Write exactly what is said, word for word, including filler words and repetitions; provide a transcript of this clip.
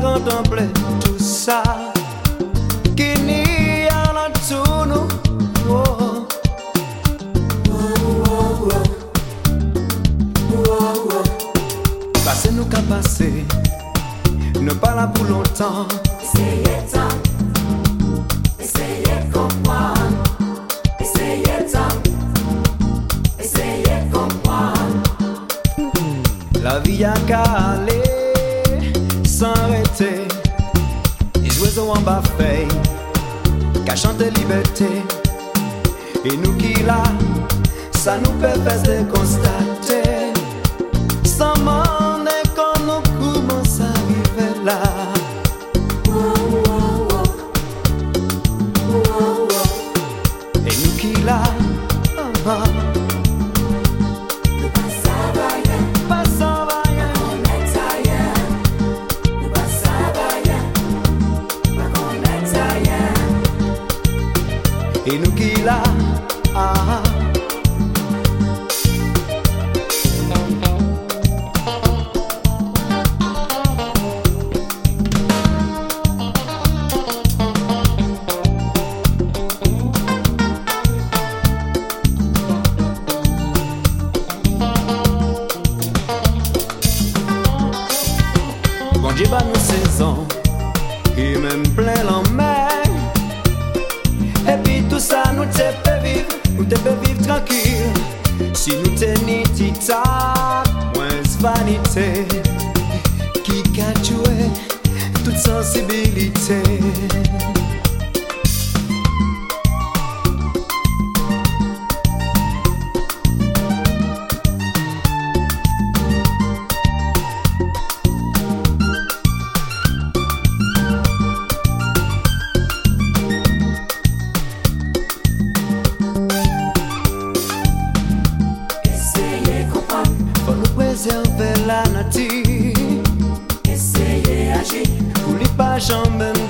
contempler tout ça qui n'y a là dessous nous. Oh. Passer nous qu'à passer, ne pas là pour longtemps. Essayez tant, essayez de comprendre. Essayez tant, essayez de comprendre. La vie a qu'à aller sans arrêter. Les oiseaux en bas feuille, qu'à chanter liberté. Et nous qui là, ça nous fait faire constater. Sans demander quand nous commençons à arriver là. Et nous qui là, ah, ah. Nous passons vaillant, Passons vaillant. on est ailleurs. Nous passons vaillant, on est ailleurs. Et nous qui là, ah, ah. Bon Dieu bat nous saisons et même plein l'emmène. Et puis tout ça nous te fait vivre, nous te fait vivre tranquille. Si nous tenons tita, moins vanité qui a joué toute sensibilité. Essayez de comprendre, Faut nous préserver la nature, essayez d'agir. pour lui pas jamais